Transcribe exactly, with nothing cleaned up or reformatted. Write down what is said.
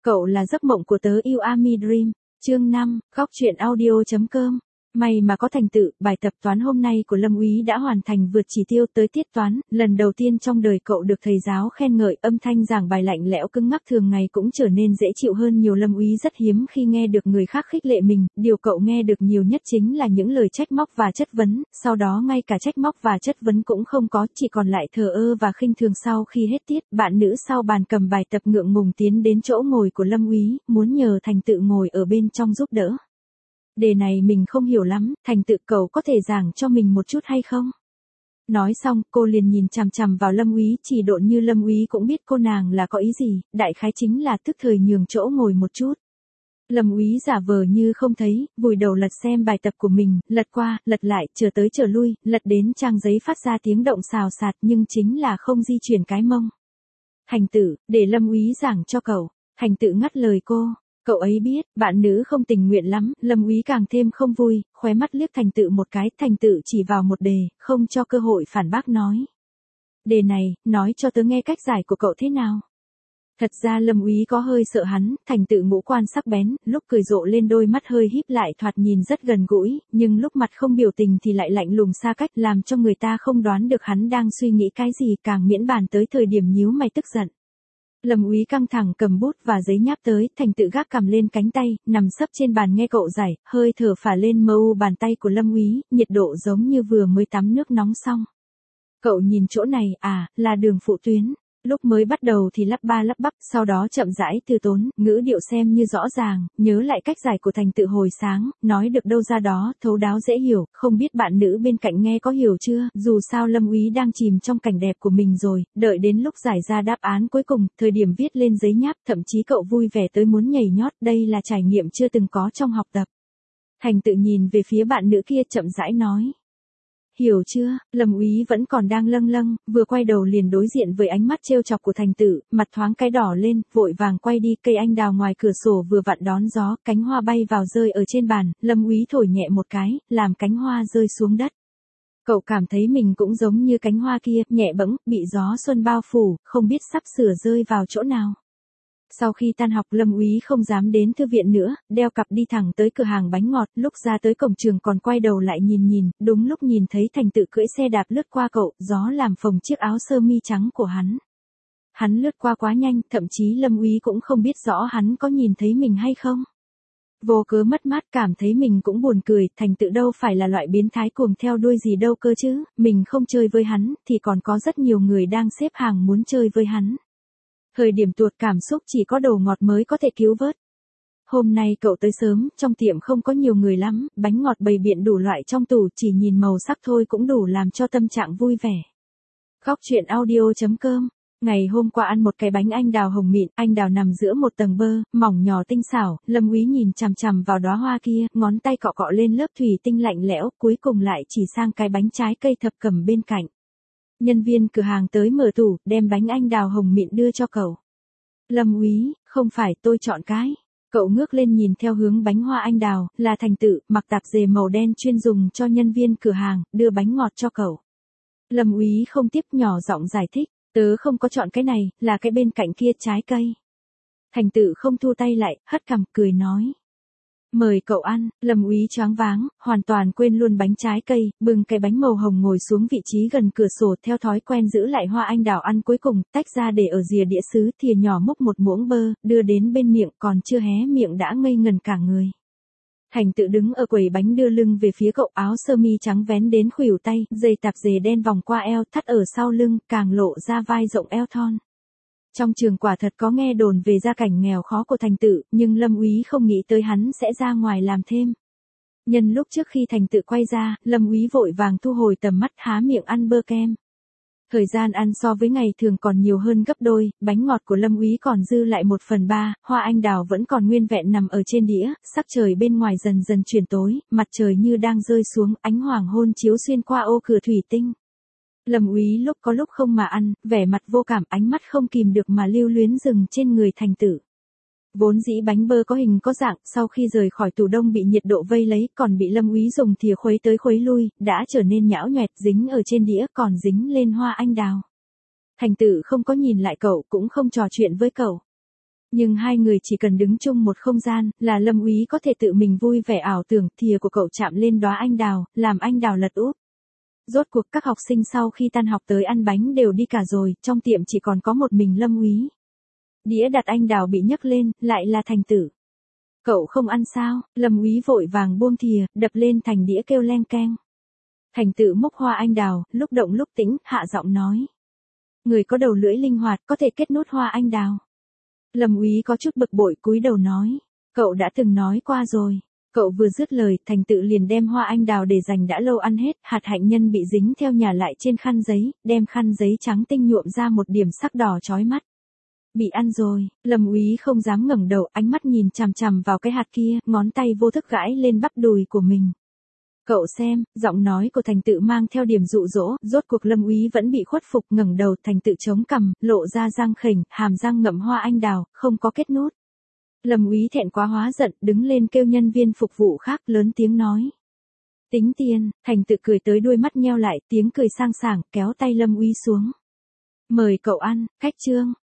Cậu là giấc mộng của tớ yêu Ami Dream. Chương năm, góc truyện audio.com. May mà có thành tựu, bài tập toán hôm nay của Lâm Úy đã hoàn thành vượt chỉ tiêu tới tiết toán, lần đầu tiên trong đời cậu được thầy giáo khen ngợi, âm thanh giảng bài lạnh lẽo cứng ngắc thường ngày cũng trở nên dễ chịu hơn nhiều. Lâm Úy rất hiếm khi nghe được người khác khích lệ mình, điều cậu nghe được nhiều nhất chính là những lời trách móc và chất vấn, sau đó ngay cả trách móc và chất vấn cũng không có, chỉ còn lại thờ ơ và khinh thường. Sau khi hết tiết, bạn nữ sau bàn cầm bài tập ngượng ngùng tiến đến chỗ ngồi của Lâm Úy, muốn nhờ thành tựu ngồi ở bên trong giúp đỡ. Đề này mình không hiểu lắm, thành tựu cậu có thể giảng cho mình một chút hay không? Nói xong, cô liền nhìn chằm chằm vào Lâm Úy, chỉ độn như Lâm Úy cũng biết cô nàng là có ý gì, đại khái chính là tức thời nhường chỗ ngồi một chút. Lâm Úy giả vờ như không thấy, vùi đầu lật xem bài tập của mình, lật qua, lật lại, chờ tới chờ lui, lật đến trang giấy phát ra tiếng động xào xạc nhưng chính là không di chuyển cái mông. Thành tựu, để Lâm Úy giảng cho cậu. Thành tựu ngắt lời cô. Cậu ấy biết, bạn nữ không tình nguyện lắm, Lâm Úy càng thêm không vui, khóe mắt liếc thành tựu một cái, thành tựu chỉ vào một đề, không cho cơ hội phản bác nói. Đề này, nói cho tớ nghe cách giải của cậu thế nào? Thật ra Lâm Úy có hơi sợ hắn, thành tựu ngũ quan sắc bén, lúc cười rộ lên đôi mắt hơi híp lại thoạt nhìn rất gần gũi, nhưng lúc mặt không biểu tình thì lại lạnh lùng xa cách, làm cho người ta không đoán được hắn đang suy nghĩ cái gì, càng miễn bàn tới thời điểm nhíu mày tức giận. Lâm Úy căng thẳng cầm bút và giấy nháp tới, thành tựu gác cầm lên cánh tay, nằm sấp trên bàn nghe cậu giải, hơi thở phả lên mờ u bàn tay của Lâm Úy, nhiệt độ giống như vừa mới tắm nước nóng xong. Cậu nhìn chỗ này, à, là đường phụ tuyến. Lúc mới bắt đầu thì lắp ba lắp bắp, sau đó chậm rãi từ tốn, ngữ điệu xem như rõ ràng, nhớ lại cách giải của thành tựu hồi sáng, nói được đâu ra đó, thấu đáo dễ hiểu, không biết bạn nữ bên cạnh nghe có hiểu chưa, dù sao Lâm Úy đang chìm trong cảnh đẹp của mình rồi, đợi đến lúc giải ra đáp án cuối cùng, thời điểm viết lên giấy nháp, thậm chí cậu vui vẻ tới muốn nhảy nhót, đây là trải nghiệm chưa từng có trong học tập. Thành tựu nhìn về phía bạn nữ kia chậm rãi nói. Hiểu chưa? Lâm Úy vẫn còn đang lâng lâng, vừa quay đầu liền đối diện với ánh mắt trêu chọc của thành tựu, mặt thoáng cái đỏ lên, vội vàng quay đi, cây anh đào ngoài cửa sổ vừa vặn đón gió, cánh hoa bay vào rơi ở trên bàn, Lâm Úy thổi nhẹ một cái, làm cánh hoa rơi xuống đất. Cậu cảm thấy mình cũng giống như cánh hoa kia, nhẹ bẫng, bị gió xuân bao phủ, không biết sắp sửa rơi vào chỗ nào. Sau khi tan học Lâm Úy không dám đến thư viện nữa, đeo cặp đi thẳng tới cửa hàng bánh ngọt, lúc ra tới cổng trường còn quay đầu lại nhìn nhìn, đúng lúc nhìn thấy thành tựu cưỡi xe đạp lướt qua cậu, gió làm phồng chiếc áo sơ mi trắng của hắn. Hắn lướt qua quá nhanh, thậm chí Lâm Úy cũng không biết rõ hắn có nhìn thấy mình hay không. Vô cớ mất mát, cảm thấy mình cũng buồn cười, thành tựu đâu phải là loại biến thái cuồng theo đuôi gì đâu cơ chứ, mình không chơi với hắn, thì còn có rất nhiều người đang xếp hàng muốn chơi với hắn. Thời điểm tuột cảm xúc chỉ có đồ ngọt mới có thể cứu vớt. Hôm nay cậu tới sớm, trong tiệm không có nhiều người lắm, bánh ngọt bày biện đủ loại trong tủ, chỉ nhìn màu sắc thôi cũng đủ làm cho tâm trạng vui vẻ. Góc truyện audio.com. Ngày hôm qua ăn một cái bánh anh đào hồng mịn, anh đào nằm giữa một tầng bơ, mỏng nhỏ tinh xảo, Lâm Úy nhìn chằm chằm vào đóa hoa kia, ngón tay cọ cọ lên lớp thủy tinh lạnh lẽo, cuối cùng lại chỉ sang cái bánh trái cây thập cẩm bên cạnh. Nhân viên cửa hàng tới mở tủ, đem bánh anh đào hồng mịn đưa cho cậu. Lâm Úy, không phải tôi chọn cái. Cậu ngước lên nhìn theo hướng bánh hoa anh đào, là thành tựu, mặc tạp dề màu đen chuyên dùng cho nhân viên cửa hàng, đưa bánh ngọt cho cậu. Lâm Úy không tiếp, nhỏ giọng giải thích, tớ không có chọn cái này, là cái bên cạnh kia trái cây. Thành tựu không thu tay lại, hất cằm, cười nói. Mời cậu ăn. Lâm Úy choáng váng, hoàn toàn quên luôn bánh trái cây, bưng cái bánh màu hồng ngồi xuống vị trí gần cửa sổ, theo thói quen giữ lại hoa anh đào ăn cuối cùng, tách ra để ở dìa đĩa sứ, thìa nhỏ múc một muỗng bơ, đưa đến bên miệng, còn chưa hé miệng đã ngây ngần cả người. Thành tựu đứng ở quầy bánh đưa lưng về phía cậu, áo sơ mi trắng vén đến khuỷu tay, dây tạp dề đen vòng qua eo, thắt ở sau lưng, càng lộ ra vai rộng eo thon. Trong trường quả thật có nghe đồn về gia cảnh nghèo khó của thành tựu, nhưng Lâm Úy không nghĩ tới hắn sẽ ra ngoài làm thêm. Nhân lúc trước khi thành tựu quay ra, Lâm Úy vội vàng thu hồi tầm mắt, há miệng ăn bơ kem. Thời gian ăn so với ngày thường còn nhiều hơn gấp đôi, bánh ngọt của Lâm Úy còn dư lại một phần ba, hoa anh đào vẫn còn nguyên vẹn nằm ở trên đĩa, sắc trời bên ngoài dần dần chuyển tối, mặt trời như đang rơi xuống, ánh hoàng hôn chiếu xuyên qua ô cửa thủy tinh. Lâm Úy lúc có lúc không mà ăn, vẻ mặt vô cảm, ánh mắt không kìm được mà lưu luyến dừng trên người thành tựu. Vốn dĩ bánh bơ có hình có dạng, sau khi rời khỏi tủ đông bị nhiệt độ vây lấy, còn bị Lâm Úy dùng thìa khuấy tới khuấy lui, đã trở nên nhão nhoẹt, dính ở trên đĩa, còn dính lên hoa anh đào. Thành tựu không có nhìn lại cậu, cũng không trò chuyện với cậu. Nhưng hai người chỉ cần đứng chung một không gian, là Lâm Úy có thể tự mình vui vẻ ảo tưởng, thìa của cậu chạm lên đóa anh đào, làm anh đào lật úp. Rốt cuộc các học sinh sau khi tan học tới ăn bánh đều đi cả rồi, trong tiệm chỉ còn có một mình Lâm Úy. Đĩa đặt anh đào bị nhấc lên, lại là Thành Tử. Cậu không ăn sao? Lâm Úy vội vàng buông thìa, đập lên thành đĩa kêu leng keng. Thành Tử múc hoa anh đào, lúc động lúc tĩnh, hạ giọng nói. Người có đầu lưỡi linh hoạt, có thể kết nút hoa anh đào. Lâm Úy có chút bực bội cúi đầu nói. Cậu đã từng nói qua rồi. Cậu vừa dứt lời, Thành Tự liền đem hoa anh đào để dành đã lâu ăn hết, hạt hạnh nhân bị dính theo nhà lại trên khăn giấy, đem khăn giấy trắng tinh nhuộm ra một điểm sắc đỏ chói mắt. Bị ăn rồi, Lâm Úy không dám ngẩng đầu, ánh mắt nhìn chằm chằm vào cái hạt kia, ngón tay vô thức gãi lên bắp đùi của mình. Cậu xem, giọng nói của Thành Tự mang theo điểm dụ dỗ, rốt cuộc Lâm Úy vẫn bị khuất phục, ngẩng đầu, Thành Tự chống cằm, lộ ra răng khểnh, hàm răng ngậm hoa anh đào, không có kết nút. Lâm Úy thẹn quá hóa giận, đứng lên kêu nhân viên phục vụ khác, lớn tiếng nói. Tính tiền. Thành Tự cười tới đuôi mắt nheo lại, tiếng cười sang sảng, kéo tay Lâm Úy xuống. Mời cậu ăn, khách trương.